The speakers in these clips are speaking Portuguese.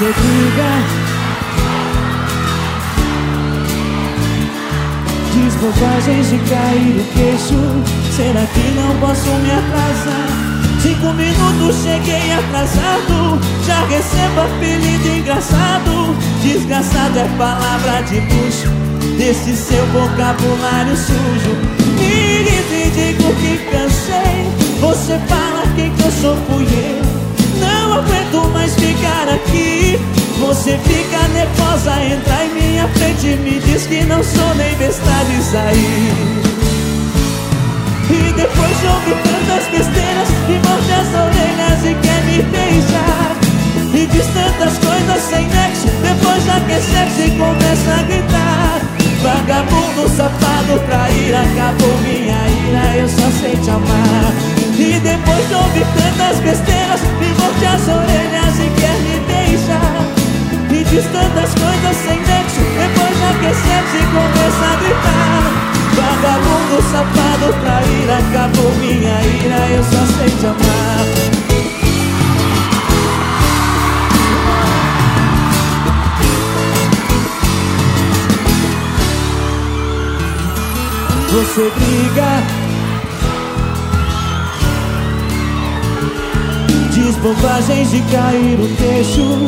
Você briga, diz bobagens de cair o queixo. Será que não posso me atrasar? 5 minutos cheguei atrasado, já recebo apelido engraçado. Desgraçado é palavra de luxo desse seu vocabulário sujo. Me irrita e digo que cansei. Você fala que eu sou fui eu. Não aguento mais ficar aqui. Você fica nervosa, entra em minha frente e me diz que não sou nem besta de sair. E depois de ouvir tantas besteiras, me morde as orelhas e quer me beijar. E diz tantas coisas sem nexo, depois já quer sexo e começa a gritar. Vagabundo, safado, traíra, acabou minha ira, eu só sei te amar. E depois de ouvir tantas besteiras, me morde as orelhas e quer me beijar. E diz tantas coisas sem nexo, depois já quer sexo e começa a gritar. Vagabundo, safado, traíra, acabou minha ira, eu só sei te amar. Você briga, diz bobagens de cair o queixo.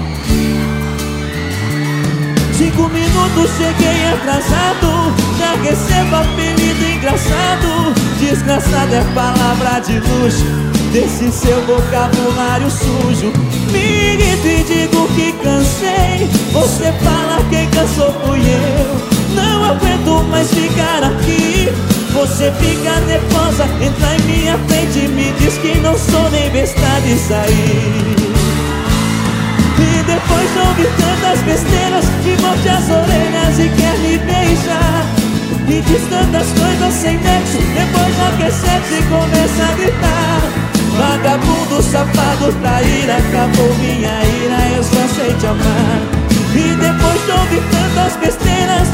5 minutos cheguei atrasado, já recebo apelido engraçado. Desgraçado é palavra de luxo desse seu vocabulário sujo. Me irrito e digo que cansei. Você fala que cansou fui eu. Não aguento mais ficar aqui. Você fica nervosa, entra em minha frente e me diz que não sou nem besta de sair. E depois de ouvir tantas besteiras, me morde as orelhas e quer me beijar. E diz tantas coisas sem nexo, depois já quer sexo e começa a gritar. Vagabundo, safado, traíra, acabou minha ira, eu só sei te amar. E depois de ouvir tantas besteiras,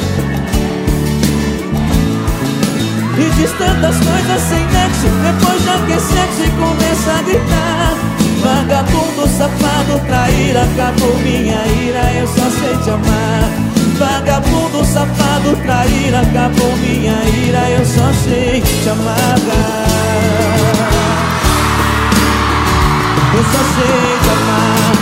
e diz tantas coisas sem nexo, depois já quer sexo e começa a gritar. Vagabundo, safado, traíra, acabou minha ira, eu só sei te amar. Vagabundo, safado, traíra, acabou minha ira, eu só sei te amar. Eu só sei te amar.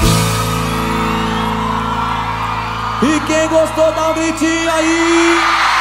E quem gostou dá um gritinho aí.